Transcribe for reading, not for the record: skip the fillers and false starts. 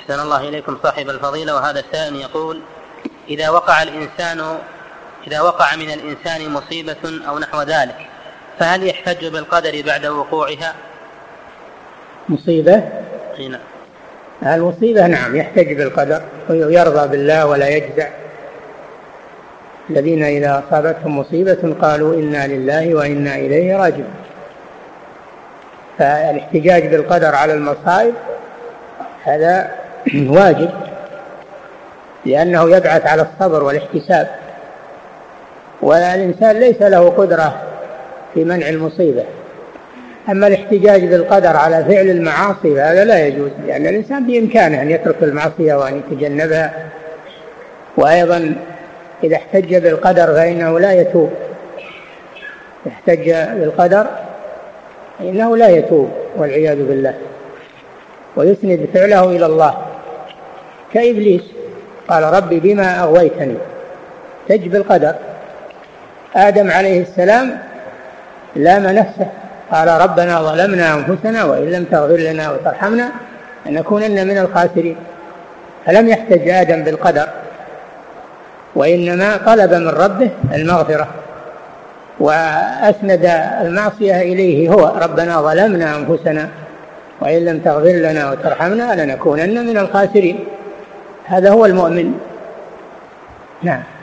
أحسن الله إليكم صاحب الفضيلة. وهذا السائل يقول: إذا وقع من الإنسان مصيبة أو نحو ذلك فهل يحتج بالقدر بعد وقوعها؟ مصيبة؟ نعم. المصيبة نعم يحتج بالقدر ويرضى بالله ولا يجزع. الذين إذا أصابتهم مصيبة قالوا إنا لله وإنا إليه راجعون. فالاحتجاج بالقدر على المصائب هذا واجب، لأنه يبعث على الصبر والاحتساب، والإنسان ليس له قدرة في منع المصيبة. أما الاحتجاج بالقدر على فعل المعاصي هذا لا يجوز، لأن الإنسان بإمكانه أن يترك المعصية وأن يتجنبها. وأيضا إذا احتج بالقدر فإنه لا يتوب، احتج بالقدر إنه لا يتوب والعياذ بالله، ويسند فعله إلى الله كإبليس قال: ربي بما أغويتني. احتج بالقدر. آدم عليه السلام لام نفسه قال: ربنا ظلمنا أنفسنا وإن لم تغفر لنا وترحمنا لنكونن من الخاسرين. فلم يحتج آدم بالقدر، وإنما طلب من ربه المغفرة وأسند المعصية إليه هو: ربنا ظلمنا أنفسنا وإن لم تغفر لنا وترحمنا لنكونن من الخاسرين. هذا هو المؤمن. نعم.